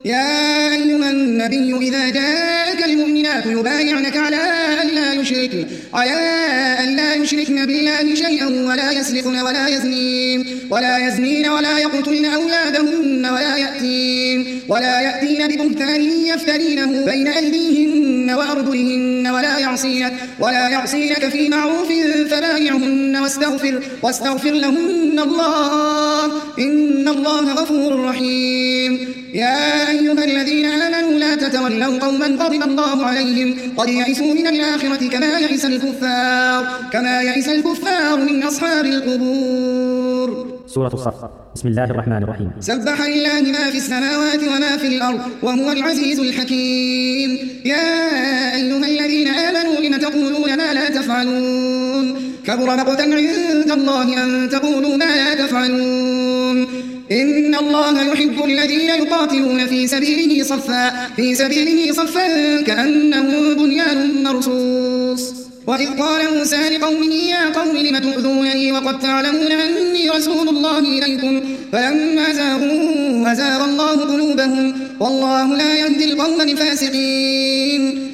يا أيها النبي إذا جاءك المؤمنات يبايعنك على أن لا يشركن بالله شيئا ولا يسرقن ولا يزنين ولا يقتلن أولادهن ولا يأتين ببهتان يفترينه بين أيديهن وأرجلهن ولا يعصينك في معروف فبايعهن واستغفر لهن الله إن الله غفور رحيم. يا أيها الذين آمنوا لا تتولوا قوما غضب الله عليهم قد يئسوا من الآخرة كما يئس الكفار من أصحاب القبور. سورة الصف. بسم الله الرحمن الرحيم. سبح لله ما في السماوات وما في الأرض وهو العزيز الحكيم. يا أيها الذين آمنوا لم تقولون ما لا تفعلون كبر مقتا عند الله أن تقولوا ما لا تفعلون. إن الله يحب الذين يقاتلون في سبيله صفا كأنهم بنيان مرصوص. وإذ قال موسى لقومه يا قوم لم تؤذونني وقد تعلمون أني رسول الله إليكم فلما زاغوا أزاغ الله قلوبهم والله لا يهدي القوم الفاسقين.